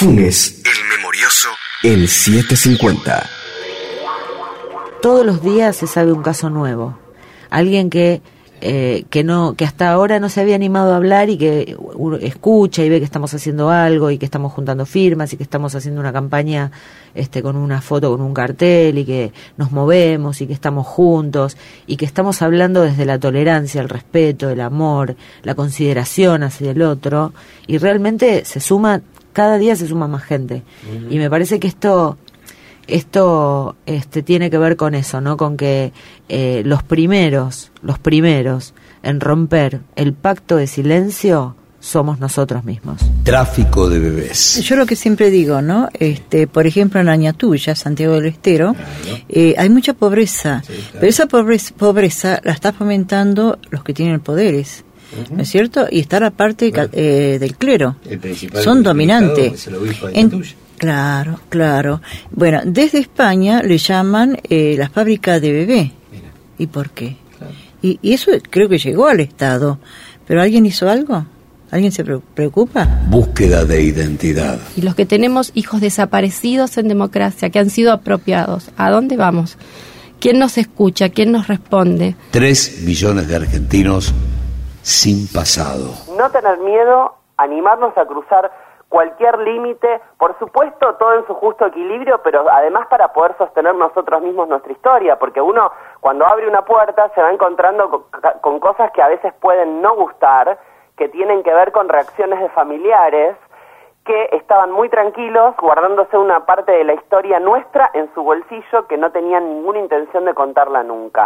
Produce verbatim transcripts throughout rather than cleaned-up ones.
Funes, el memorioso, en setecientos cincuenta. Todos los días se sabe un caso nuevo. Alguien que eh, que no que hasta ahora no se había animado a hablar y que uno escucha y ve que estamos haciendo algo y que estamos juntando firmas y que estamos haciendo una campaña este con una foto, con un cartel, y que nos movemos y que estamos juntos y que estamos hablando desde la tolerancia, el respeto, el amor, la consideración hacia el otro, y realmente se suma, cada día se suma más gente. Uh-huh. Y me parece que esto Esto este, tiene que ver con eso, ¿no? Con que eh, los primeros, los primeros en romper el pacto de silencio somos nosotros mismos. Tráfico de bebés. Yo lo que siempre digo, ¿no? Este, por ejemplo, en Añatuya, Santiago del Estero, claro. eh, hay mucha pobreza, sí, claro. Pero esa pobreza, pobreza la está fomentando los que tienen poderes. Uh-huh. ¿No es cierto? Y está la parte bueno, eh, del clero. El principal son dominantes. Es el obispo de Añatuya. Claro, claro. Bueno, desde España le llaman eh, la fábrica de bebé. Mira. ¿Y por qué? Claro. Y, y eso creo que llegó al Estado. ¿Pero alguien hizo algo? ¿Alguien se preocupa? Búsqueda de identidad. Y los que tenemos hijos desaparecidos en democracia, que han sido apropiados, ¿a dónde vamos? ¿Quién nos escucha? ¿Quién nos responde? Tres millones de argentinos sin pasado. No tener miedo, animarnos a cruzar cualquier límite, por supuesto todo en su justo equilibrio, pero además para poder sostener nosotros mismos nuestra historia, porque uno cuando abre una puerta se va encontrando con, con cosas que a veces pueden no gustar, que tienen que ver con reacciones de familiares que estaban muy tranquilos guardándose una parte de la historia nuestra en su bolsillo, que no tenían ninguna intención de contarla nunca.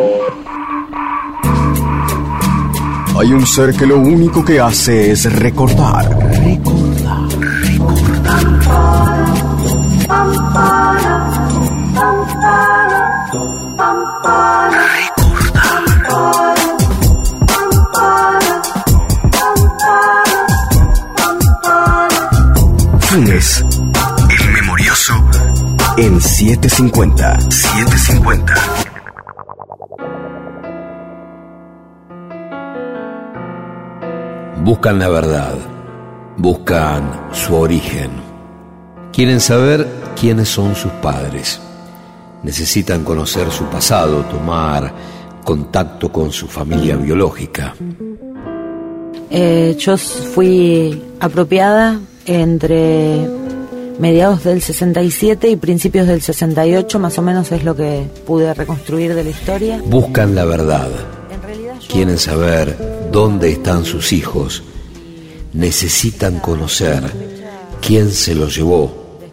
Hay un ser que lo único que hace es recordar. Recordar. Recordar. Funes, el memorioso, en setecientos cincuenta. setecientos cincuenta. Buscan la verdad, buscan su origen, quieren saber quiénes son sus padres, necesitan conocer su pasado, tomar contacto con su familia biológica. Eh, yo fui apropiada entre mediados del sesenta y siete y principios del sesenta y ocho, más o menos es lo que pude reconstruir de la historia. Buscan la verdad, quieren saber dónde están sus hijos, necesitan conocer quién se los llevó,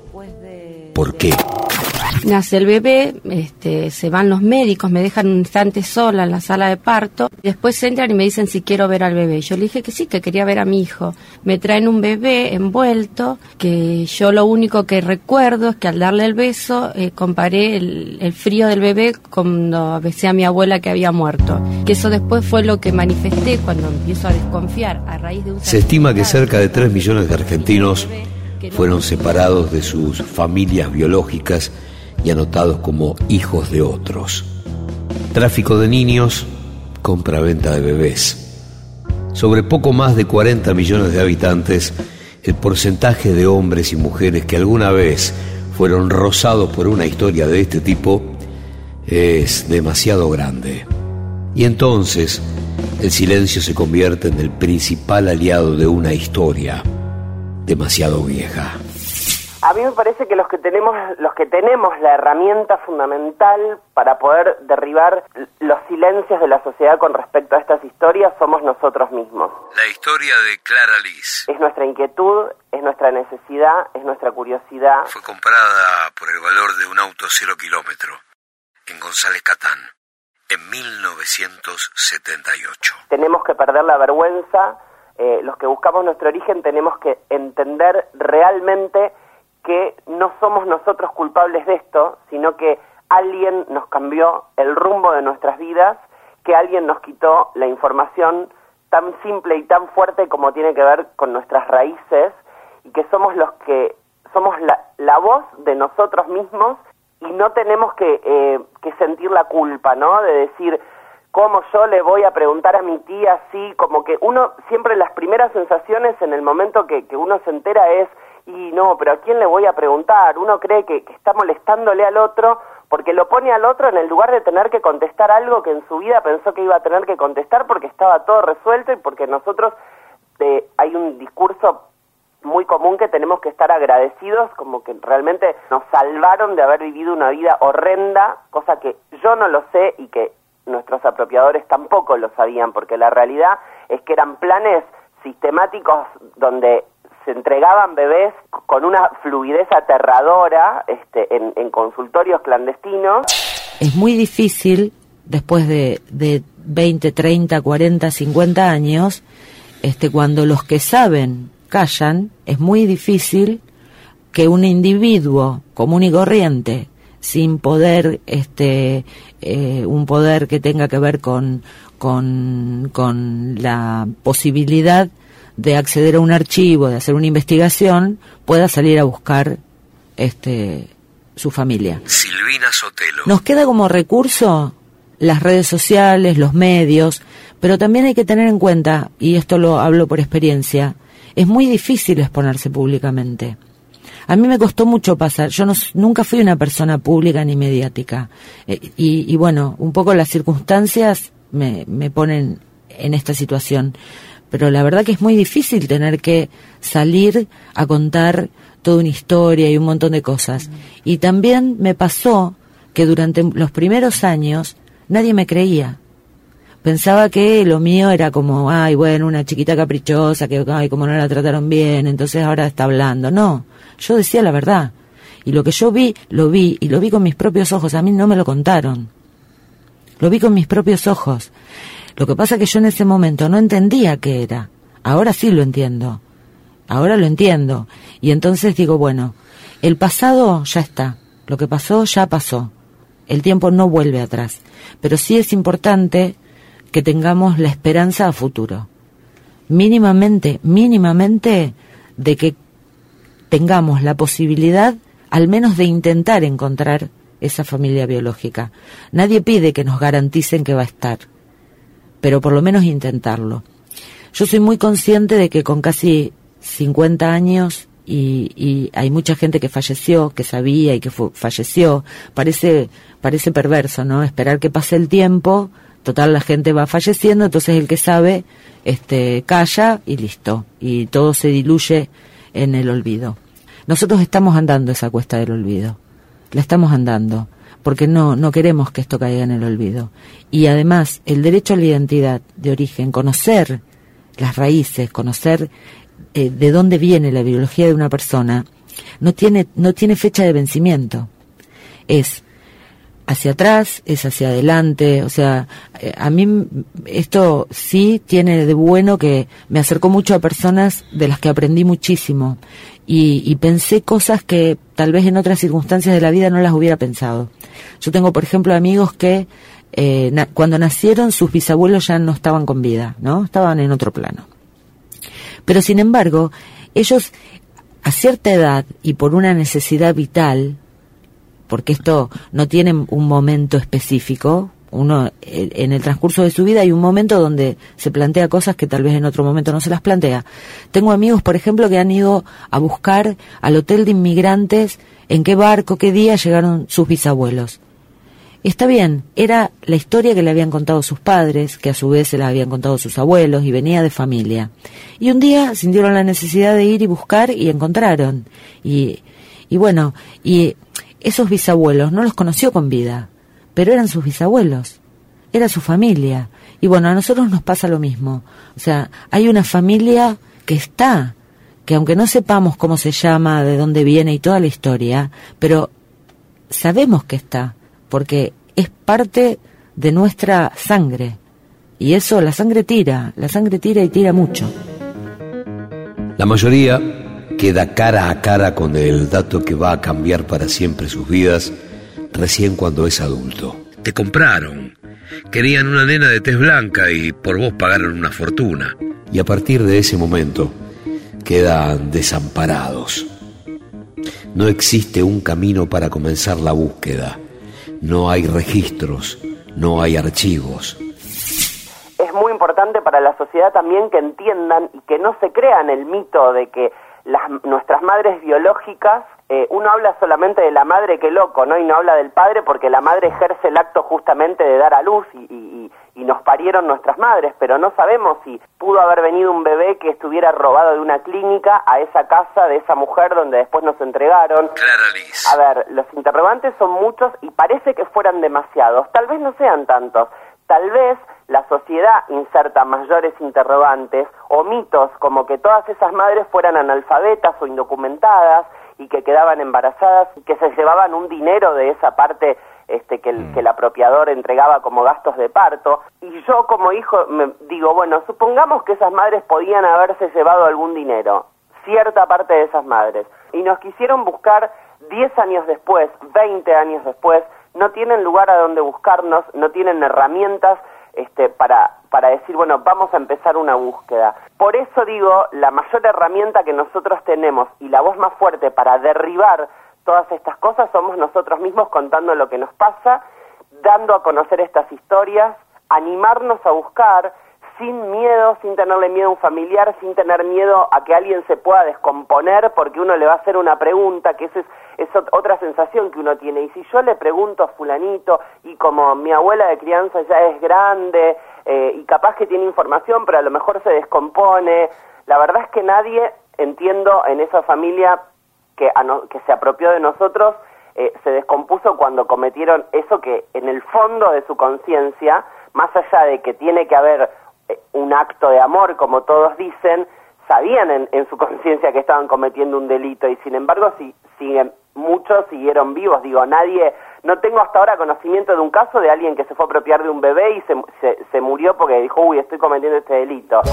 por qué. Nace el bebé, este, se van los médicos, me dejan un instante sola en la sala de parto, después entran y me dicen si quiero ver al bebé. Yo le dije que sí, que quería ver a mi hijo. Me traen un bebé envuelto, que yo lo único que recuerdo es que al darle el beso eh, comparé el, el frío del bebé cuando besé a mi abuela que había muerto. Que eso después fue lo que manifesté cuando empiezo a desconfiar a raíz de un... Se estima que cerca de tres millones de argentinos fueron separados de sus familias biológicas y anotados como hijos de otros. Tráfico de niños, compra-venta de bebés. Sobre poco más de cuarenta millones de habitantes, el porcentaje de hombres y mujeres que alguna vez fueron rozados por una historia de este tipo es demasiado grande. Y entonces, el silencio se convierte en el principal aliado de una historia demasiado vieja. A mí me parece que los que tenemos los que tenemos la herramienta fundamental para poder derribar los silencios de la sociedad con respecto a estas historias somos nosotros mismos. La historia de Clara Liz. Es nuestra inquietud, es nuestra necesidad, es nuestra curiosidad. Fue comprada por el valor de un auto cero kilómetro en González Catán en mil novecientos setenta y ocho. Tenemos que perder la vergüenza. Eh, los que buscamos nuestro origen tenemos que entender realmente que no somos nosotros culpables de esto, sino que alguien nos cambió el rumbo de nuestras vidas, que alguien nos quitó la información tan simple y tan fuerte como tiene que ver con nuestras raíces, y que somos los que somos la, la voz de nosotros mismos, y no tenemos que, eh, que sentir la culpa, ¿no? De decir, ¿cómo yo le voy a preguntar a mi tía así? Como que uno, siempre las primeras sensaciones en el momento que, que uno se entera es, y no, pero ¿a quién le voy a preguntar? Uno cree que, que está molestándole al otro porque lo pone al otro en el lugar de tener que contestar algo que en su vida pensó que iba a tener que contestar porque estaba todo resuelto y porque nosotros eh, hay un discurso muy común que tenemos que estar agradecidos, como que realmente nos salvaron de haber vivido una vida horrenda, cosa que yo no lo sé y que nuestros apropiadores tampoco lo sabían, porque la realidad es que eran planes sistemáticos donde se entregaban bebés con una fluidez aterradora este, en, en consultorios clandestinos. Es muy difícil, después de, de veinte, treinta, cuarenta, cincuenta años, este, cuando los que saben callan, es muy difícil que un individuo común y corriente, sin poder, este, eh, un poder que tenga que ver con, con, con la posibilidad de acceder a un archivo, de hacer una investigación, pueda salir a buscar este su familia. Silvina Sotelo. Nos queda como recurso las redes sociales, los medios, pero también hay que tener en cuenta, y esto lo hablo por experiencia, es muy difícil exponerse públicamente. A mí me costó mucho pasar, yo no, nunca fui una persona pública ni mediática, eh, y, y bueno, un poco las circunstancias me, me ponen en esta situación, pero la verdad que es muy difícil tener que salir a contar toda una historia y un montón de cosas. Y también me pasó que durante los primeros años nadie me creía. Pensaba que lo mío era como, ay, bueno, una chiquita caprichosa, que, ay, como no la trataron bien, entonces ahora está hablando. No, yo decía la verdad. Y lo que yo vi, lo vi, y lo vi con mis propios ojos. A mí no me lo contaron. Lo vi con mis propios ojos. Lo que pasa es que yo en ese momento no entendía qué era. Ahora sí lo entiendo. Ahora lo entiendo. Y entonces digo, bueno, el pasado ya está. Lo que pasó ya pasó. El tiempo no vuelve atrás. Pero sí es importante que tengamos la esperanza a futuro. Mínimamente, mínimamente de que tengamos la posibilidad al menos de intentar encontrar esa familia biológica. Nadie pide que nos garanticen que va a estar, pero por lo menos intentarlo. Yo soy muy consciente de que con casi cincuenta años y, y hay mucha gente que falleció, que sabía y que fue, falleció. Parece, parece perverso, ¿no? Esperar que pase el tiempo. Total, la gente va falleciendo, entonces el que sabe este, calla y listo. Y todo se diluye en el olvido. Nosotros estamos andando esa cuesta del olvido. La estamos andando, porque no, no queremos que esto caiga en el olvido. Y además, el derecho a la identidad de origen, conocer las raíces, conocer eh, de dónde viene la biología de una persona, no tiene, no tiene fecha de vencimiento. Es hacia atrás, es hacia adelante, o sea, eh, a mí esto sí tiene de bueno que me acercó mucho a personas de las que aprendí muchísimo y, y pensé cosas que tal vez en otras circunstancias de la vida no las hubiera pensado. Yo tengo, por ejemplo, amigos que eh, na- cuando nacieron sus bisabuelos ya no estaban con vida, ¿no? Estaban en otro plano. Pero sin embargo, ellos a cierta edad y por una necesidad vital, porque esto no tiene un momento específico, uno en el transcurso de su vida hay un momento donde se plantea cosas que tal vez en otro momento no se las plantea. Tengo amigos, por ejemplo, que han ido a buscar al hotel de inmigrantes en qué barco, qué día llegaron sus bisabuelos. Está bien, era la historia que le habían contado sus padres, que a su vez se la habían contado sus abuelos, y venía de familia. Y un día sintieron la necesidad de ir y buscar y encontraron. Y, y bueno, y esos bisabuelos no los conoció con vida, pero eran sus bisabuelos, era su familia. Y bueno, a nosotros nos pasa lo mismo. O sea, hay una familia que está, que aunque no sepamos cómo se llama, de dónde viene y toda la historia, pero sabemos que está, porque es parte de nuestra sangre. Y eso, la sangre tira, la sangre tira y tira mucho. La mayoría queda cara a cara con el dato que va a cambiar para siempre sus vidas recién cuando es adulto. Te compraron, querían una nena de tez blanca y por vos pagaron una fortuna. Y a partir de ese momento quedan desamparados. No existe un camino para comenzar la búsqueda. No hay registros, no hay archivos. Es muy importante para la sociedad también que entiendan y que no se crean el mito de que las, nuestras madres biológicas, eh, uno habla solamente de la madre, qué loco, ¿no? Y no habla del padre, porque la madre ejerce el acto justamente de dar a luz y, y, y nos parieron nuestras madres, pero no sabemos si pudo haber venido un bebé que estuviera robado de una clínica a esa casa de esa mujer donde después nos entregaron. Clara Liz. A ver, los interrogantes son muchos y parece que fueran demasiados, tal vez no sean tantos. Tal vez la sociedad inserta mayores interrogantes o mitos como que todas esas madres fueran analfabetas o indocumentadas y que quedaban embarazadas y que se llevaban un dinero de esa parte este, que, el, que el apropiador entregaba como gastos de parto. Y yo como hijo me digo, bueno, supongamos que esas madres podían haberse llevado algún dinero, cierta parte de esas madres, y nos quisieron buscar diez años después, veinte años después. No tienen lugar a donde buscarnos, no tienen herramientas este, para, para decir, bueno, vamos a empezar una búsqueda. Por eso digo, la mayor herramienta que nosotros tenemos y la voz más fuerte para derribar todas estas cosas somos nosotros mismos, contando lo que nos pasa, dando a conocer estas historias, animarnos a buscar sin miedo, sin tenerle miedo a un familiar, sin tener miedo a que alguien se pueda descomponer porque uno le va a hacer una pregunta, que esa es, es otra sensación que uno tiene. Y si yo le pregunto a fulanito, y como mi abuela de crianza ya es grande, eh, y capaz que tiene información, pero a lo mejor se descompone, la verdad es que nadie, entiendo, en esa familia que, a no, que se apropió de nosotros, eh, se descompuso cuando cometieron eso que en el fondo de su conciencia, más allá de que tiene que haber un acto de amor, como todos dicen, sabían en, en su conciencia que estaban cometiendo un delito y sin embargo si, siguen, muchos siguieron vivos. Digo, nadie, no tengo hasta ahora conocimiento de un caso de alguien que se fue a apropiar de un bebé y se, se, se murió porque dijo, uy, estoy cometiendo este delito.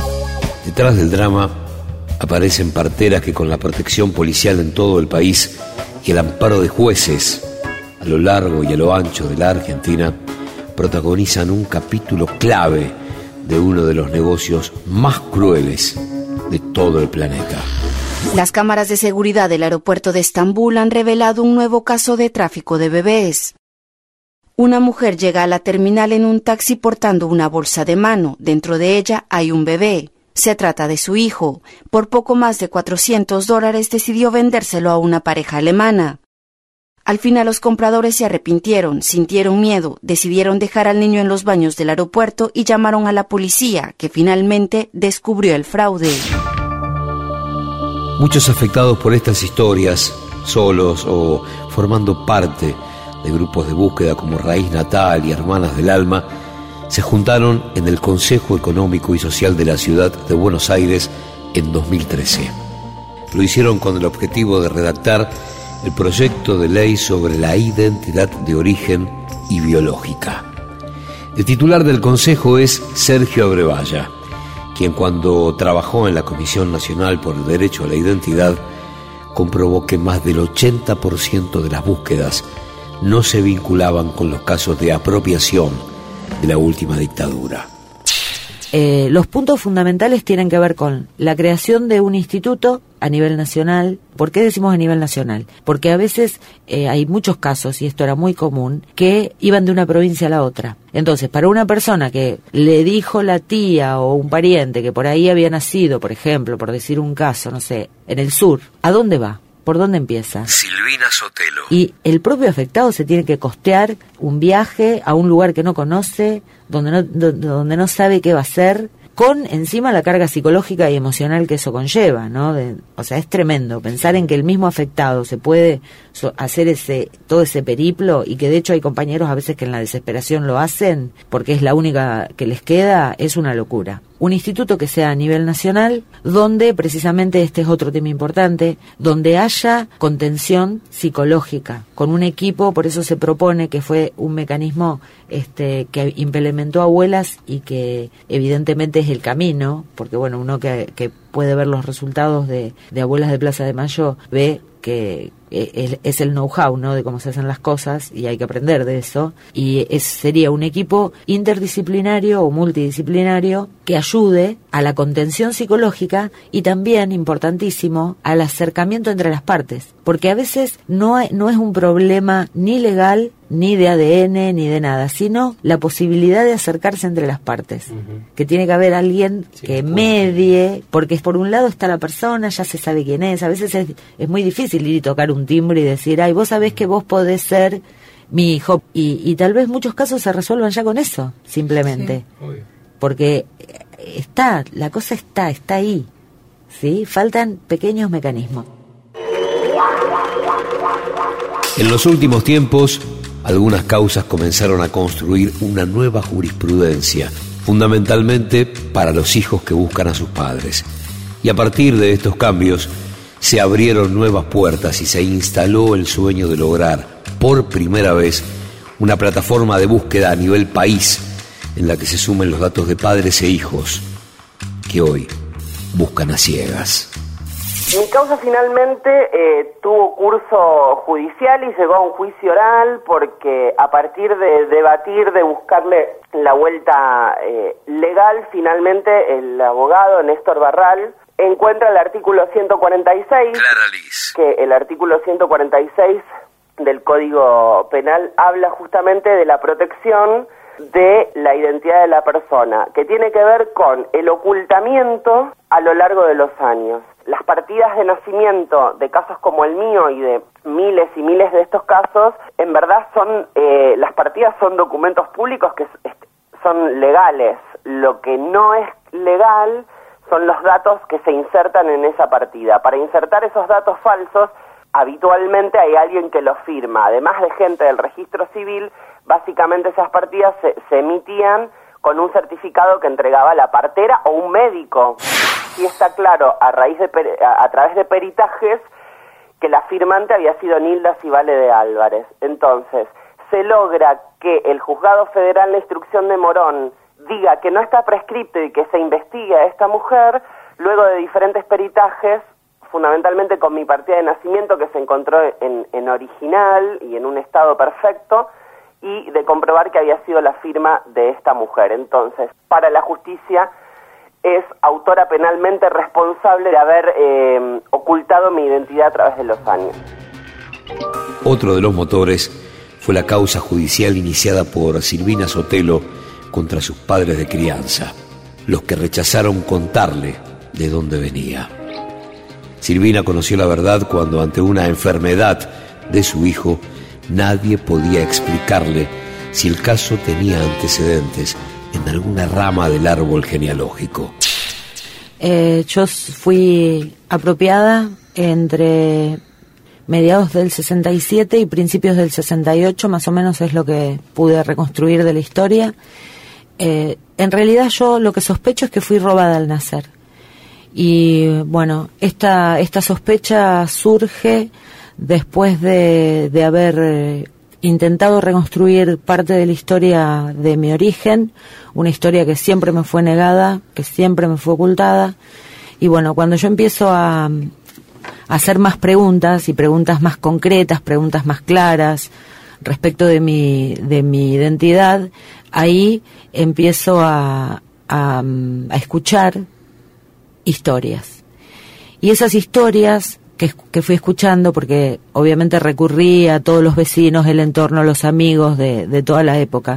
Detrás del drama aparecen parteras que con la protección policial en todo el país y el amparo de jueces a lo largo y a lo ancho de la Argentina protagonizan un capítulo clave de uno de los negocios más crueles de todo el planeta. Las cámaras de seguridad del aeropuerto de Estambul han revelado un nuevo caso de tráfico de bebés. Una mujer llega a la terminal en un taxi portando una bolsa de mano. Dentro de ella hay un bebé. Se trata de su hijo. Por poco más de cuatrocientos dólares decidió vendérselo a una pareja alemana. Al final los compradores se arrepintieron, sintieron miedo, decidieron dejar al niño en los baños del aeropuerto y llamaron a la policía, que finalmente descubrió el fraude. Muchos afectados por estas historias, solos o formando parte de grupos de búsqueda como Raíz Natal y Hermanas del Alma, se juntaron en el Consejo Económico y Social de la Ciudad de Buenos Aires en dos mil trece. Lo hicieron con el objetivo de redactar el proyecto de ley sobre la identidad de origen y biológica. El titular del Consejo es Sergio Abrevaya, quien cuando trabajó en la Comisión Nacional por el Derecho a la Identidad comprobó que más del ochenta por ciento de las búsquedas no se vinculaban con los casos de apropiación de la última dictadura. Eh, los puntos fundamentales tienen que ver con la creación de un instituto a nivel nacional. ¿Por qué decimos a nivel nacional? Porque a veces eh, hay muchos casos, y esto era muy común, que iban de una provincia a la otra. Entonces, para una persona que le dijo la tía o un pariente que por ahí había nacido, por ejemplo, por decir un caso, no sé, en el sur, ¿a dónde va? ¿Por dónde empieza? Silvina Sotelo. Y el propio afectado se tiene que costear un viaje a un lugar que no conoce, donde no, donde no sabe qué va a hacer, con encima la carga psicológica y emocional que eso conlleva, ¿no? De, o sea, es tremendo pensar en que el mismo afectado se puede so, hacer ese todo ese periplo, y que de hecho hay compañeros a veces que en la desesperación lo hacen porque es la única que les queda. Es una locura. Un instituto que sea a nivel nacional, donde precisamente este es otro tema importante, donde haya contención psicológica, con un equipo. Por eso se propone, que fue un mecanismo este que implementó Abuelas y que evidentemente es el camino, porque bueno, uno que, que puede ver los resultados de, de Abuelas de Plaza de Mayo ve que eh, es, es el know-how, ¿no?, de cómo se hacen las cosas, y hay que aprender de eso, y es, sería un equipo interdisciplinario o multidisciplinario que ayude a la contención psicológica y también, importantísimo, al acercamiento entre las partes, porque a veces no, hay, no es un problema ni legal, ni de A D N, ni de nada, sino la posibilidad de acercarse entre las partes, uh-huh. que tiene que haber alguien sí, que medie, porque por un lado está la persona, ya se sabe quién es, a veces es, es muy difícil ir y tocar un timbre y decir, ay, vos sabés que vos podés ser mi hijo, y, y tal vez muchos casos se resuelvan ya con eso, simplemente, sí, porque está, la cosa está, está ahí, ¿sí? Faltan pequeños mecanismos. En los últimos tiempos, algunas causas comenzaron a construir una nueva jurisprudencia, fundamentalmente para los hijos que buscan a sus padres. Y a partir de estos cambios, se abrieron nuevas puertas y se instaló el sueño de lograr, por primera vez, una plataforma de búsqueda a nivel país, en la que se sumen los datos de padres e hijos, que hoy buscan a ciegas. Mi causa finalmente eh, tuvo curso judicial y llegó a un juicio oral porque a partir de debatir, de buscarle la vuelta eh, legal, finalmente el abogado Néstor Barral encuentra el artículo ciento cuarenta y seis, Clara Liz. que el artículo ciento cuarenta y seis del Código Penal habla justamente de la protección de la identidad de la persona, que tiene que ver con el ocultamiento a lo largo de los años. Las partidas de nacimiento de casos como el mío y de miles y miles de estos casos, en verdad son, eh, las partidas son documentos públicos que son legales. Lo que no es legal son los datos que se insertan en esa partida. Para insertar esos datos falsos, habitualmente hay alguien que los firma. Además de gente del registro civil, básicamente esas partidas se, se emitían con un certificado que entregaba la partera o un médico. Y está claro, a raíz de a, a través de peritajes, que la firmante había sido Nilda Civale de Álvarez. Entonces, se logra que el Juzgado Federal de Instrucción de Morón diga que no está prescripto y que se investigue a esta mujer, luego de diferentes peritajes, fundamentalmente con mi partida de nacimiento que se encontró en, en original y en un estado perfecto, y de comprobar que había sido la firma de esta mujer. Entonces, para la justicia es autora penalmente responsable de haber eh, ocultado mi identidad a través de los años. Otro de los motores fue la causa judicial iniciada por Silvina Sotelo contra sus padres de crianza, los que rechazaron contarle de dónde venía. Silvina conoció la verdad cuando, ante una enfermedad de su hijo, nadie podía explicarle si el caso tenía antecedentes en alguna rama del árbol genealógico. Eh, yo fui apropiada entre mediados del sesenta y siete y principios del sesenta y ocho, más o menos es lo que pude reconstruir de la historia. Eh, en realidad yo lo que sospecho es que fui robada al nacer. Y bueno, esta, esta sospecha surge después de, de haber eh, intentado reconstruir parte de la historia de mi origen, una historia que siempre me fue negada, que siempre me fue ocultada. Y bueno, cuando yo empiezo a, a hacer más preguntas, y preguntas más concretas, preguntas más claras respecto de mi, de mi identidad, ahí empiezo a, a, a escuchar historias. Y esas historias que, que fui escuchando, porque obviamente recurrí a todos los vecinos, el entorno, los amigos de, de toda la época.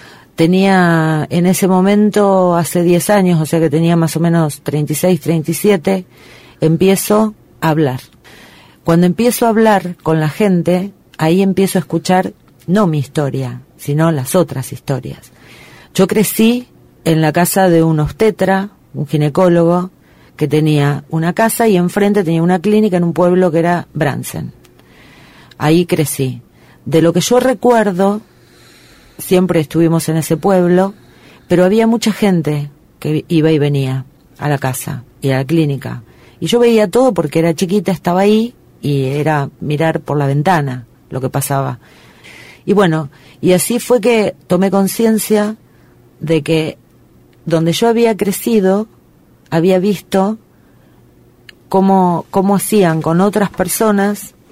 Tenía en ese momento, hace diez años, o sea que tenía más o menos treinta y seis, treinta y siete, empiezo a hablar. Cuando empiezo a hablar con la gente, ahí empiezo a escuchar no mi historia, sino las otras historias. Yo crecí en la casa de un obstetra, un ginecólogo, que tenía una casa y enfrente tenía una clínica en un pueblo que era Bransen. Ahí crecí. De lo que yo recuerdo, siempre estuvimos en ese pueblo, pero había mucha gente que iba y venía a la casa y a la clínica. Y yo veía todo porque era chiquita, estaba ahí y era mirar por la ventana lo que pasaba. Y bueno, y así fue que tomé conciencia de que donde yo había crecido, había visto cómo, cómo hacían con otras personas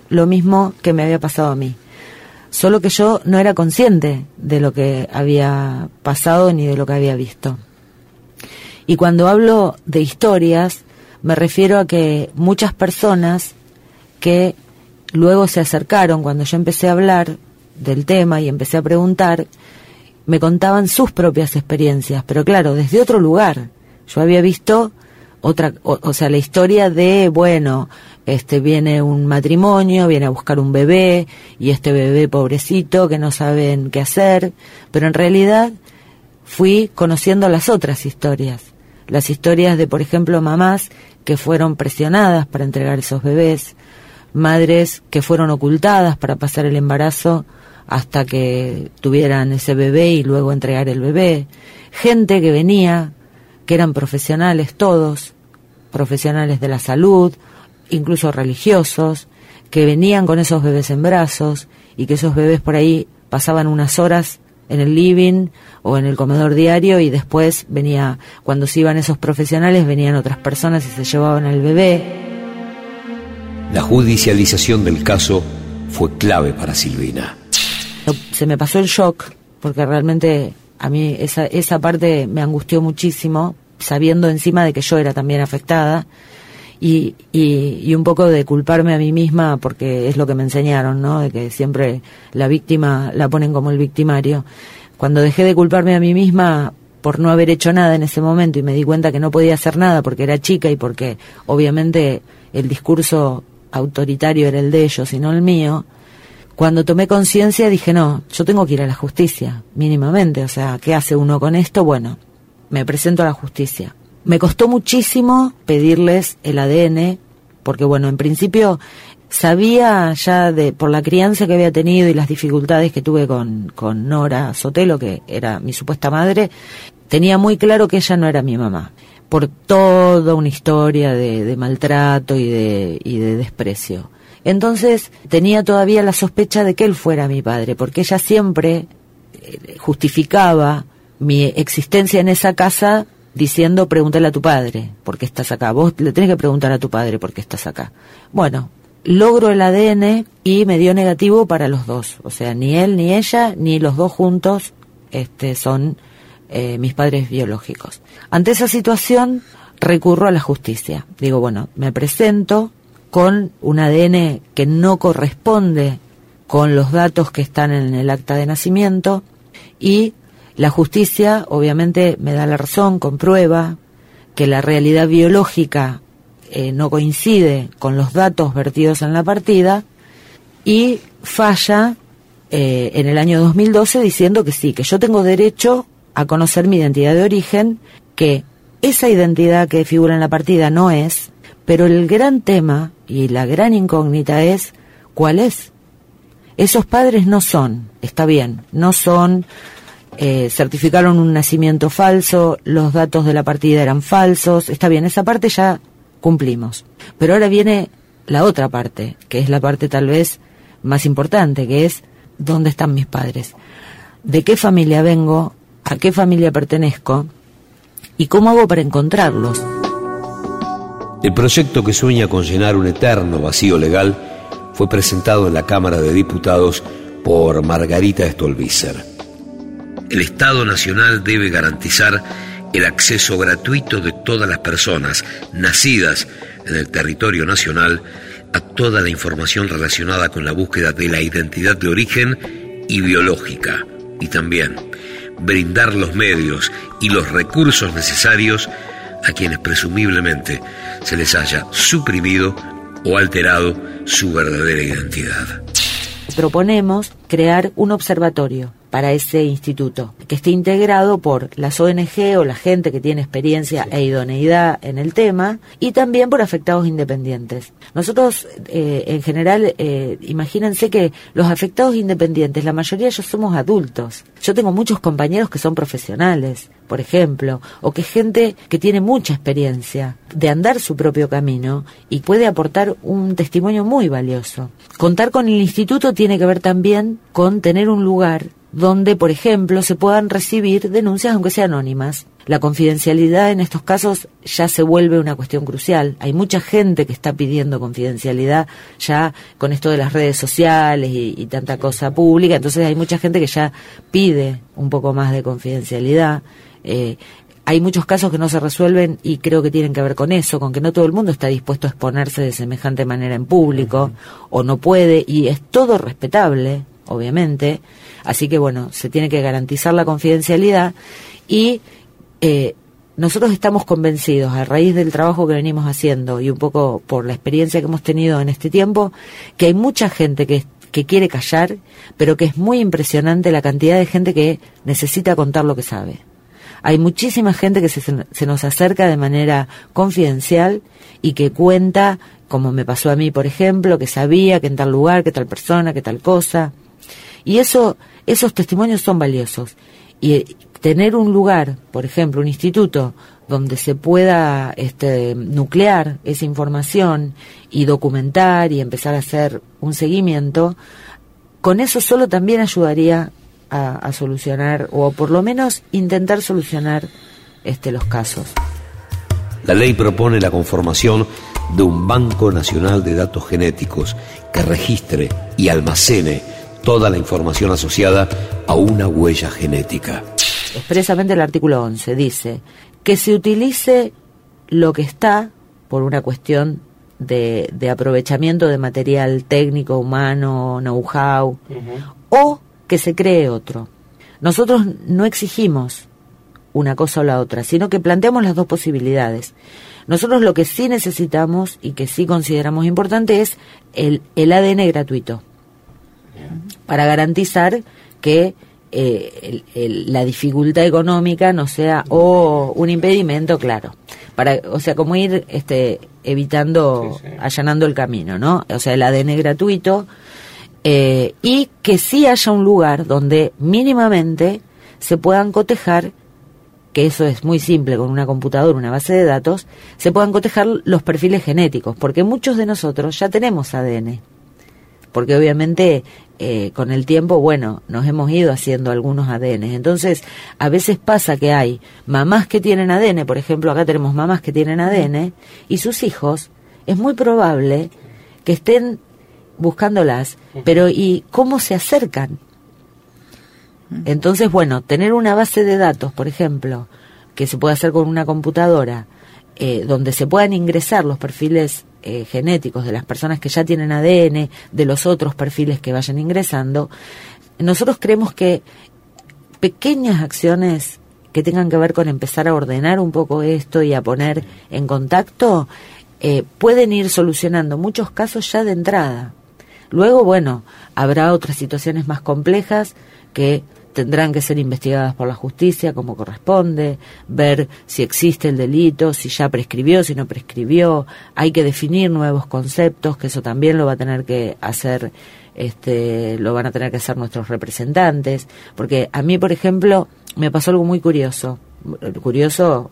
lo mismo que me había pasado a mí. Solo que yo no era consciente de lo que había pasado ni de lo que había visto. Y cuando hablo de historias, me refiero a que muchas personas que luego se acercaron cuando yo empecé a hablar del tema y empecé a preguntar, me contaban sus propias experiencias, pero claro, desde otro lugar. Yo había visto otra, o, o sea, la historia de, bueno, este viene un matrimonio, viene a buscar un bebé, y este bebé pobrecito que no saben qué hacer, pero en realidad fui conociendo las otras historias, las historias de, por ejemplo, mamás que fueron presionadas para entregar esos bebés, madres que fueron ocultadas para pasar el embarazo hasta que tuvieran ese bebé y luego entregar el bebé, gente que venía, que eran profesionales todos, profesionales de la salud, incluso religiosos, que venían con esos bebés en brazos y que esos bebés por ahí pasaban unas horas en el living o en el comedor diario y después venía, cuando se iban esos profesionales, venían otras personas y se llevaban al bebé. La judicialización del caso fue clave para Silvina. Se me pasó el shock, porque realmente a mí esa, esa parte me angustió muchísimo, sabiendo encima de que yo era también afectada, y, y, y un poco de culparme a mí misma, porque es lo que me enseñaron, ¿no? De que siempre la víctima la ponen como el victimario. Cuando dejé de culparme a mí misma por no haber hecho nada en ese momento y me di cuenta que no podía hacer nada porque era chica y porque obviamente el discurso autoritario era el de ellos y no el mío, cuando tomé conciencia dije, no, yo tengo que ir a la justicia, mínimamente, o sea, ¿qué hace uno con esto? Bueno, me presento a la justicia. Me costó muchísimo pedirles el A D N, porque bueno, en principio sabía ya de por la crianza que había tenido y las dificultades que tuve con, con Nora Sotelo, que era mi supuesta madre, tenía muy claro que ella no era mi mamá, por toda una historia de, de maltrato y de, y de desprecio. Entonces tenía todavía la sospecha de que él fuera mi padre, porque ella siempre justificaba mi existencia en esa casa diciendo, pregúntale a tu padre por qué estás acá, vos le tenés que preguntar a tu padre por qué estás acá. Bueno, logro el A D N y me dio negativo para los dos, o sea, ni él ni ella, ni los dos juntos este, son eh, mis padres biológicos. Ante esa situación recurro a la justicia, digo, bueno, me presento con un A D N que no corresponde con los datos que están en el acta de nacimiento, y la justicia obviamente me da la razón, comprueba que la realidad biológica eh, no coincide con los datos vertidos en la partida, y falla eh, en el año dos mil doce diciendo que sí, que yo tengo derecho a conocer mi identidad de origen, que esa identidad que figura en la partida no es, pero el gran tema y la gran incógnita es, ¿cuál es? Esos padres no son, está bien, no son, eh, certificaron un nacimiento falso, los datos de la partida eran falsos, está bien, esa parte ya cumplimos. Pero ahora viene la otra parte, que es la parte tal vez más importante, que es, ¿dónde están mis padres? ¿De qué familia vengo? ¿A qué familia pertenezco? ¿Y cómo hago para encontrarlos? El proyecto, que sueña con llenar un eterno vacío legal, fue presentado en la Cámara de Diputados por Margarita Stolbizer. El Estado Nacional debe garantizar el acceso gratuito de todas las personas nacidas en el territorio nacional a toda la información relacionada con la búsqueda de la identidad de origen y biológica, y también brindar los medios y los recursos necesarios a quienes presumiblemente se les haya suprimido o alterado su verdadera identidad. Proponemos crear un observatorio para ese instituto, que esté integrado por las O N Ge o la gente que tiene experiencia e idoneidad en el tema, y también por afectados independientes. Nosotros, eh, en general, eh, imagínense que los afectados independientes, la mayoría de ellos somos adultos. Yo tengo muchos compañeros que son profesionales, por ejemplo, o que gente que tiene mucha experiencia de andar su propio camino y puede aportar un testimonio muy valioso. Contar con el instituto tiene que ver también con tener un lugar donde, por ejemplo, se puedan recibir denuncias aunque sean anónimas. La confidencialidad en estos casos ya se vuelve una cuestión crucial. Hay mucha gente que está pidiendo confidencialidad ya con esto de las redes sociales y, y tanta cosa pública, entonces hay mucha gente que ya pide un poco más de confidencialidad. Eh, hay muchos casos que no se resuelven y creo que tienen que ver con eso, con que no todo el mundo está dispuesto a exponerse de semejante manera en público, uh-huh. o no puede, y es todo respetable, obviamente. Así que bueno, se tiene que garantizar la confidencialidad y eh, nosotros estamos convencidos, a raíz del trabajo que venimos haciendo y un poco por la experiencia que hemos tenido en este tiempo, que hay mucha gente que, que quiere callar, pero que es muy impresionante la cantidad de gente que necesita contar lo que sabe. Hay muchísima gente que se, se nos acerca de manera confidencial y que cuenta, como me pasó a mí, por ejemplo, que sabía que en tal lugar, que tal persona, que tal cosa. Y eso, esos testimonios son valiosos. Y tener un lugar, por ejemplo, un instituto, donde se pueda este, nuclear esa información y documentar y empezar a hacer un seguimiento, con eso solo también ayudaría A, a solucionar, o por lo menos intentar solucionar este, los casos. La ley propone la conformación de un Banco Nacional de Datos Genéticos que registre y almacene toda la información asociada a una huella genética. Expresamente el artículo once dice que se utilice lo que está por una cuestión de, de aprovechamiento de material técnico, humano, know-how, uh-huh. o que se cree otro. Nosotros no exigimos una cosa o la otra, sino que planteamos las dos posibilidades. Nosotros lo que sí necesitamos y que sí consideramos importante es el, el A D N gratuito, para garantizar que eh, el, el, la dificultad económica no sea o un impedimento, claro. Para, o sea, como ir este, evitando, sí, sí. allanando el camino, ¿no? O sea, el A D N gratuito. Eh, y que sí haya un lugar donde mínimamente se puedan cotejar, que eso es muy simple con una computadora, una base de datos, se puedan cotejar los perfiles genéticos, porque muchos de nosotros ya tenemos A D N, porque obviamente eh, con el tiempo, bueno, nos hemos ido haciendo algunos A D N, entonces a veces pasa que hay mamás que tienen A D N, por ejemplo acá tenemos mamás que tienen A D N, y sus hijos, es muy probable que estén buscándolas, pero ¿y cómo se acercan? Entonces, bueno, tener una base de datos, por ejemplo, que se puede hacer con una computadora, eh, donde se puedan ingresar los perfiles eh, genéticos de las personas que ya tienen A D N, de los otros perfiles que vayan ingresando, nosotros creemos que pequeñas acciones que tengan que ver con empezar a ordenar un poco esto y a poner en contacto, eh, pueden ir solucionando muchos casos ya de entrada. Luego, bueno, habrá otras situaciones más complejas que tendrán que ser investigadas por la justicia como corresponde, ver si existe el delito, si ya prescribió, si no prescribió. Hay que definir nuevos conceptos, que eso también lo va a tener que hacer, este, lo van a tener que hacer nuestros representantes. Porque a mí, por ejemplo, me pasó algo muy curioso. Curioso,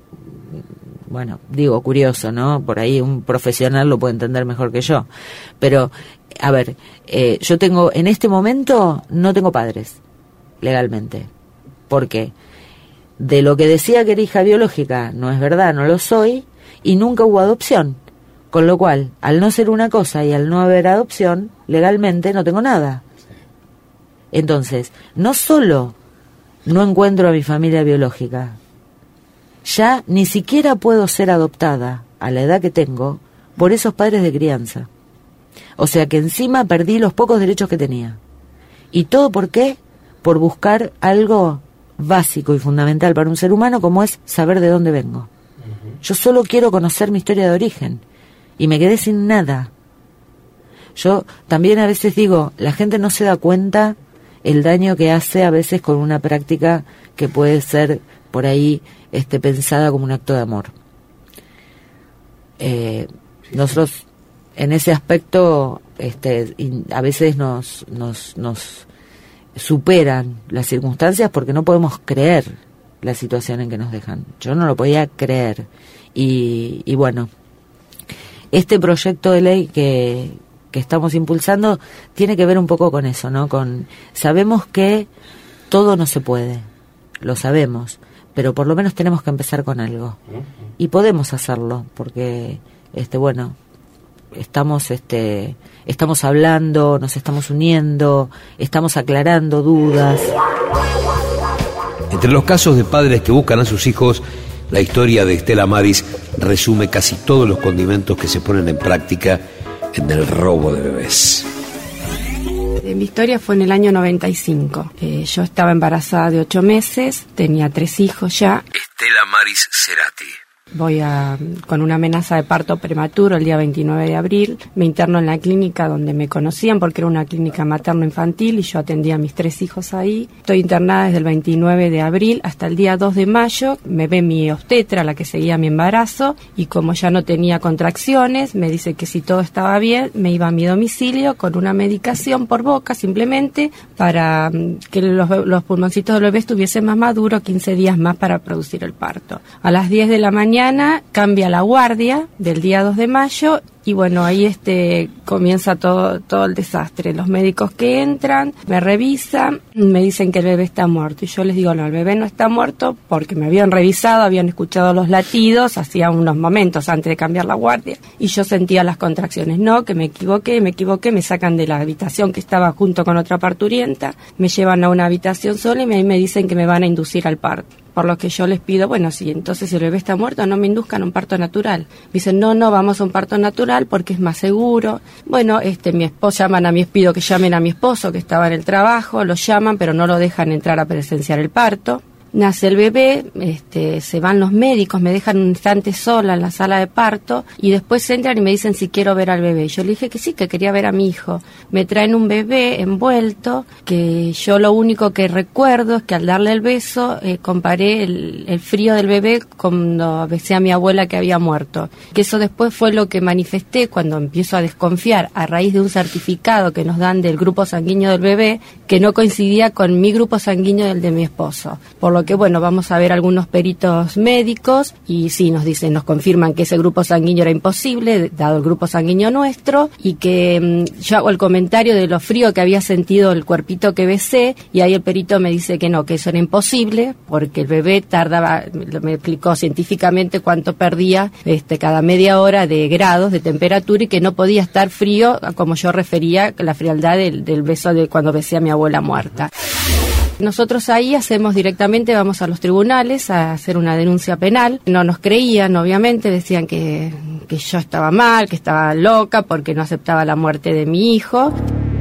bueno, digo curioso, ¿no? Por ahí un profesional lo puede entender mejor que yo. Pero, a ver, eh, yo tengo, en este momento, no tengo padres, legalmente. ¿Por qué? De lo que decía que era hija biológica, no es verdad, no lo soy, y nunca hubo adopción. Con lo cual, al no ser una cosa y al no haber adopción, legalmente no tengo nada. Entonces, no solo no encuentro a mi familia biológica, ya ni siquiera puedo ser adoptada a la edad que tengo por esos padres de crianza. O sea que encima perdí los pocos derechos que tenía. ¿Y todo por qué? Por buscar algo básico y fundamental para un ser humano, como es saber de dónde vengo. Uh-huh. Yo solo quiero conocer mi historia de origen y me quedé sin nada. Yo también a veces digo, la gente no se da cuenta el daño que hace a veces con una práctica que puede ser por ahí este, pensada como un acto de amor. Eh, nosotros en ese aspecto este, a veces nos, nos, nos superan las circunstancias porque no podemos creer la situación en que nos dejan. Yo no lo podía creer. Y, y bueno, este proyecto de ley que, que estamos impulsando tiene que ver un poco con eso, ¿no? Con sabemos que todo no se puede, lo sabemos, pero por lo menos tenemos que empezar con algo y podemos hacerlo porque, este, bueno, estamos, este, estamos hablando, nos estamos uniendo, estamos aclarando dudas. Entre los casos de padres que buscan a sus hijos, la historia de Estela Maris resume casi todos los condimentos que se ponen en práctica en el robo de bebés. Mi historia fue en el año noventa y cinco. Eh, yo estaba embarazada de ocho meses, tenía tres hijos ya. Estela Maris Cerati. Voy a, con una amenaza de parto prematuro el día veintinueve de abril, me interno en la clínica donde me conocían porque era una clínica materno-infantil y yo atendía a mis tres hijos ahí. Estoy internada desde el veintinueve de abril hasta el día dos de mayo, me ve mi obstetra, la que seguía mi embarazo, y como ya no tenía contracciones, me dice que si todo estaba bien, me iba a mi domicilio con una medicación por boca simplemente para que los, los pulmoncitos del bebé estuviesen más maduros, quince días más para producir el parto. A las diez de la mañana cambia la guardia del día dos de mayo y bueno, ahí este comienza todo todo el desastre. Los médicos que entran, me revisan, me dicen que el bebé está muerto y yo les digo, no, el bebé no está muerto porque me habían revisado, habían escuchado los latidos hacía unos momentos antes de cambiar la guardia y yo sentía las contracciones. No, que me equivoqué, me equivoqué, me sacan de la habitación que estaba junto con otra parturienta, me llevan a una habitación sola y ahí me dicen que me van a inducir al parto. Por lo que yo les pido, bueno, sí, entonces si el bebé está muerto, no me induzcan un parto natural. Me dicen, no, no, vamos a un parto natural porque es más seguro. Bueno, este, mi esposo, llaman a mi, pido que llamen a mi esposo que estaba en el trabajo, lo llaman, pero no lo dejan entrar a presenciar el parto. Nace el bebé, este, se van los médicos, me dejan un instante sola en la sala de parto y después entran y me dicen si quiero ver al bebé. Yo le dije que sí, que quería ver a mi hijo. Me traen un bebé envuelto, que yo lo único que recuerdo es que al darle el beso eh, comparé el, el frío del bebé cuando besé a mi abuela que había muerto. Que eso después fue lo que manifesté cuando empiezo a desconfiar a raíz de un certificado que nos dan del grupo sanguíneo del bebé que no coincidía con mi grupo sanguíneo del de mi esposo. Por lo que bueno, vamos a ver algunos peritos médicos y sí, nos dicen, nos confirman que ese grupo sanguíneo era imposible, dado el grupo sanguíneo nuestro, y que mmm, yo hago el comentario de lo frío que había sentido el cuerpito que besé, y ahí el perito me dice que no, que eso era imposible, porque el bebé tardaba, me explicó científicamente cuánto perdía este, cada media hora de grados de temperatura y que no podía estar frío, como yo refería, la frialdad del, del beso de cuando besé a mi abuela muerta. Nosotros ahí hacemos directamente, vamos a los tribunales a hacer una denuncia penal. No nos creían, obviamente, decían que, que yo estaba mal, que estaba loca porque no aceptaba la muerte de mi hijo.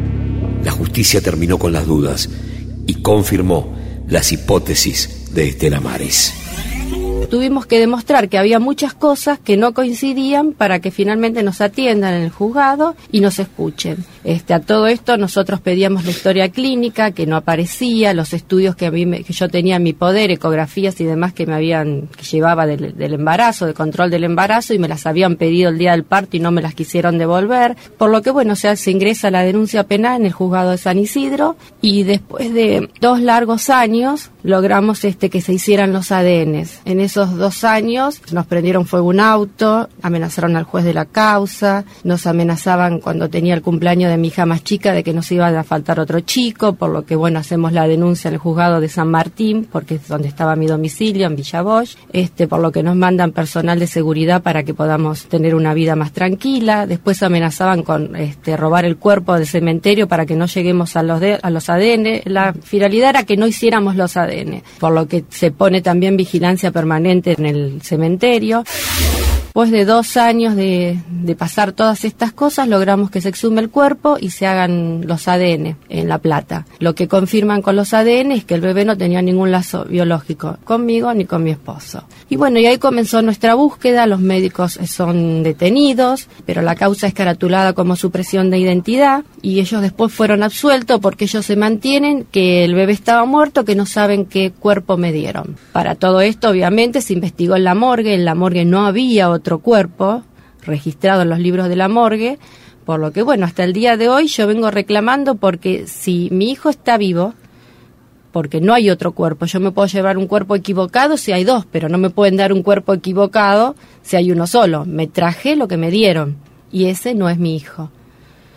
La justicia terminó con las dudas y confirmó las hipótesis de Estela Maris. Tuvimos que demostrar que había muchas cosas que no coincidían para que finalmente nos atiendan en el juzgado y nos escuchen. Este, a todo esto nosotros pedíamos la historia clínica que no aparecía, los estudios que, a mí me, que yo tenía en mi poder, ecografías y demás que me habían que llevaba del, del embarazo, de control del embarazo, y me las habían pedido el día del parto y no me las quisieron devolver. Por lo que bueno, o sea, se ingresa la denuncia penal en el juzgado de San Isidro y después de dos largos años logramos este que se hicieran los A D Ns. En esos dos años nos prendieron fuego un auto, amenazaron al juez de la causa, nos amenazaban cuando tenía el cumpleaños de mi hija más chica de que nos iba a faltar otro chico, por lo que bueno, hacemos la denuncia en el juzgado de San Martín, porque es donde estaba mi domicilio, en Villa Bosch, este, por lo que nos mandan personal de seguridad para que podamos tener una vida más tranquila. Después amenazaban con este, robar el cuerpo del cementerio para que no lleguemos a los, de, a los A D N. La finalidad era que no hiciéramos los A D N, por lo que se pone también vigilancia permanente en el cementerio. Después de dos años de, de pasar todas estas cosas, logramos que se exhume el cuerpo y se hagan los A D N en La Plata. Lo que confirman con los A D N es que el bebé no tenía ningún lazo biológico conmigo ni con mi esposo. Y bueno, y ahí comenzó nuestra búsqueda, los médicos son detenidos, pero la causa es caratulada como supresión de identidad y ellos después fueron absueltos porque ellos se mantienen que el bebé estaba muerto, que no saben qué cuerpo me dieron. Para todo esto, obviamente, se investigó en la morgue, en la morgue no había otro cuerpo registrado en los libros de la morgue, por lo que bueno, hasta el día de hoy yo vengo reclamando porque si mi hijo está vivo, porque no hay otro cuerpo, yo me puedo llevar un cuerpo equivocado si hay dos, pero no me pueden dar un cuerpo equivocado si hay uno solo. Me traje lo que me dieron y ese no es mi hijo.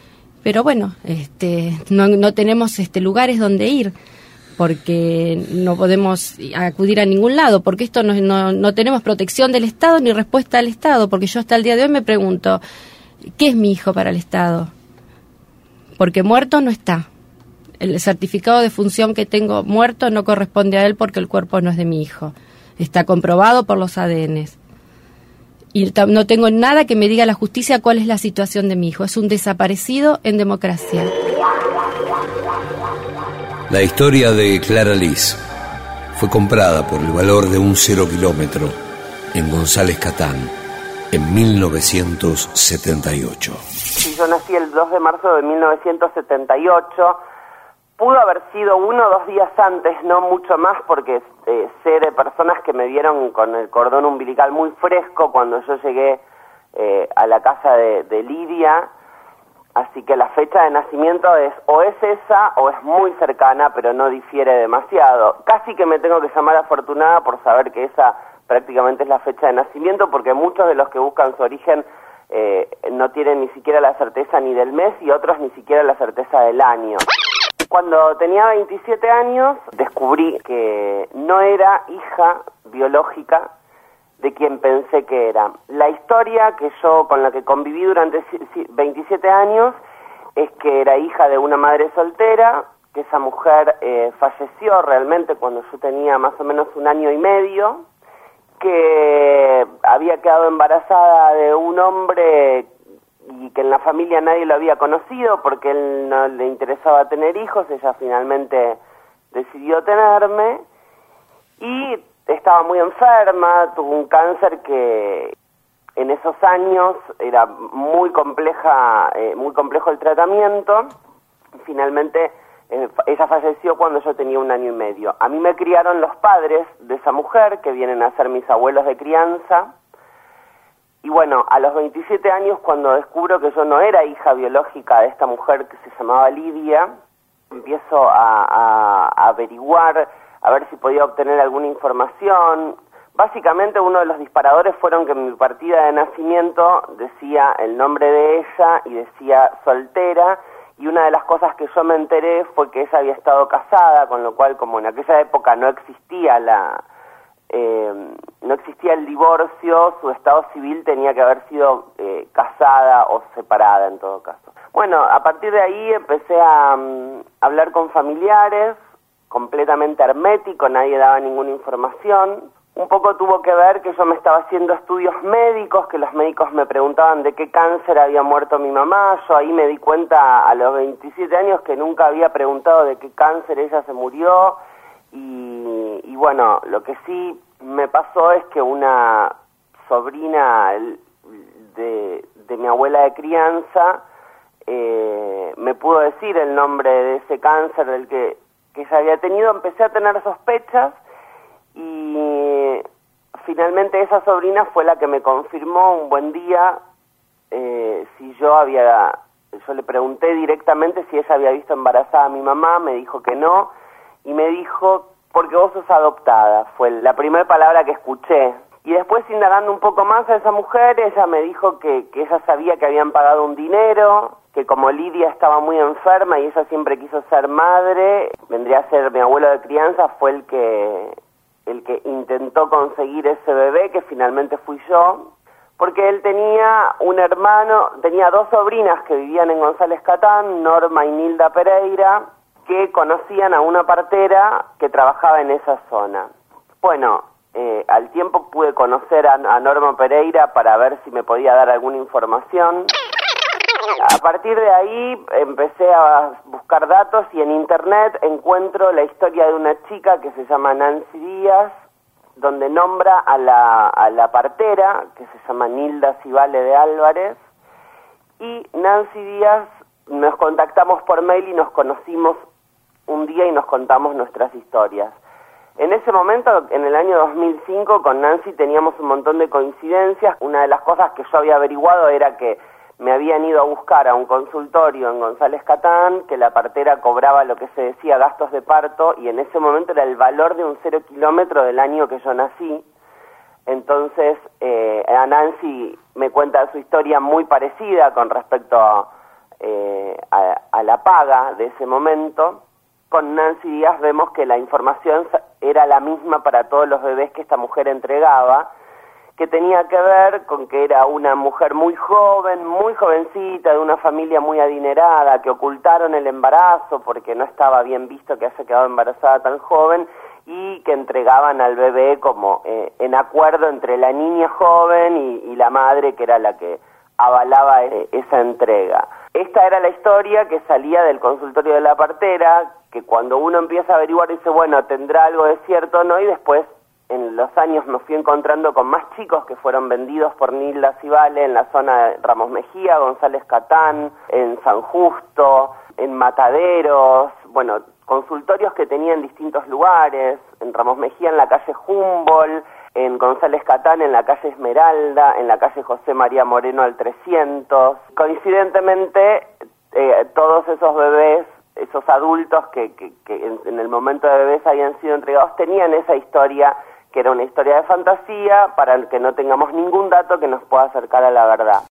pero bueno, este, no, no tenemos este, lugares donde ir, porque no podemos acudir a ningún lado, porque esto no, no, no tenemos protección del Estado ni respuesta del Estado, porque yo hasta el día de hoy me pregunto, ¿qué es mi hijo para el Estado? Porque muerto no está. El certificado de función que tengo muerto no corresponde a él porque el cuerpo no es de mi hijo. Está comprobado por los A D Ns. Y no tengo nada que me diga la justicia cuál es la situación de mi hijo. Es un desaparecido en democracia. La historia de Clara Liz fue comprada por el valor de un cero kilómetro en González Catán en mil novecientos setenta y ocho. Sí, yo nací el dos de marzo de mil novecientos setenta y ocho. Pudo haber sido uno o dos días antes, no mucho más, porque eh, sé de personas que me vieron con el cordón umbilical muy fresco cuando yo llegué eh, a la casa de, de Lidia, así que la fecha de nacimiento es o es esa o es muy cercana, pero no difiere demasiado. Casi que me tengo que llamar afortunada por saber que esa prácticamente es la fecha de nacimiento, porque muchos de los que buscan su origen eh, no tienen ni siquiera la certeza ni del mes y otros ni siquiera la certeza del año. Cuando tenía veintisiete años, descubrí que no era hija biológica de quien pensé que era. La historia que yo, con la que conviví durante veintisiete años, es que era hija de una madre soltera, que esa mujer eh, falleció realmente cuando yo tenía más o menos un año y medio, que había quedado embarazada de un hombre y que en la familia nadie lo había conocido porque él no le interesaba tener hijos. Ella finalmente decidió tenerme y estaba muy enferma, tuvo un cáncer que en esos años era muy compleja, eh, muy complejo el tratamiento. Finalmente eh, ella falleció cuando yo tenía un año y medio. A mí me criaron los padres de esa mujer, que vienen a ser mis abuelos de crianza. Y bueno, a los veintisiete años, cuando descubro que yo no era hija biológica de esta mujer que se llamaba Lidia, empiezo a, a, a averiguar, a ver si podía obtener alguna información. Básicamente uno de los disparadores fueron que en mi partida de nacimiento decía el nombre de ella y decía soltera, y una de las cosas que yo me enteré fue que ella había estado casada, con lo cual, como en aquella época no existía la... Eh, no existía el divorcio, su estado civil tenía que haber sido eh, casada o separada en todo caso. Bueno, a partir de ahí empecé a um, hablar con familiares, completamente hermético, nadie daba ninguna información. Un poco tuvo que ver que yo me estaba haciendo estudios médicos, que los médicos me preguntaban de qué cáncer había muerto mi mamá. Yo ahí me di cuenta a los veintisiete años que nunca había preguntado de qué cáncer ella se murió. Y, y bueno, lo que sí me pasó es que una sobrina de, de mi abuela de crianza eh, me pudo decir el nombre de ese cáncer del que, que ella había tenido. Empecé a tener sospechas y finalmente esa sobrina fue la que me confirmó un buen día eh, si yo había... Yo le pregunté directamente si ella había visto embarazada a mi mamá, me dijo que no. Y me dijo, porque vos sos adoptada, fue la primera palabra que escuché. Y después, indagando un poco más a esa mujer, ella me dijo que, que ella sabía que habían pagado un dinero, que como Lidia estaba muy enferma y ella siempre quiso ser madre, vendría a ser mi abuelo de crianza, fue el que, el que intentó conseguir ese bebé, que finalmente fui yo, porque él tenía un hermano, tenía dos sobrinas que vivían en González Catán, Norma y Nilda Pereira, que conocían a una partera que trabajaba en esa zona. Bueno, eh, al tiempo pude conocer a, a Norma Pereira para ver si me podía dar alguna información. A partir de ahí empecé a buscar datos y en internet encuentro la historia de una chica que se llama Nancy Díaz, donde nombra a la, a la partera, que se llama Nilda Cibale de Álvarez, y Nancy Díaz, nos contactamos por mail y nos conocimos un día y nos contamos nuestras historias. En ese momento, en el año dos mil cinco, con Nancy teníamos un montón de coincidencias. Una de las cosas que yo había averiguado era que me habían ido a buscar a un consultorio en González Catán, que la partera cobraba lo que se decía gastos de parto, y en ese momento era el valor de un cero kilómetro del año que yo nací. Entonces, eh, a Nancy me cuenta su historia muy parecida con respecto a, eh, eh, a, a la paga de ese momento. Con Nancy Díaz vemos que la información era la misma para todos los bebés que esta mujer entregaba, que tenía que ver con que era una mujer muy joven, muy jovencita, de una familia muy adinerada, que ocultaron el embarazo porque no estaba bien visto que haya quedado embarazada tan joven, y que entregaban al bebé como eh, en acuerdo entre la niña joven y, y la madre, que era la que avalaba eh, esa entrega. Esta era la historia que salía del consultorio de la partera, que cuando uno empieza a averiguar dice, bueno, ¿tendrá algo de cierto o no? Y después, en los años, me fui encontrando con más chicos que fueron vendidos por Nilda Civale en la zona de Ramos Mejía, González Catán, en San Justo, en Mataderos, bueno, consultorios que tenían distintos lugares, en Ramos Mejía en la calle Humboldt, en González Catán en la calle Esmeralda, en la calle José María Moreno al trescientos. Coincidentemente, eh, todos esos bebés, esos adultos que, que, que en, en el momento de bebés habían sido entregados, tenían esa historia, que era una historia de fantasía, para el que no tengamos ningún dato que nos pueda acercar a la verdad.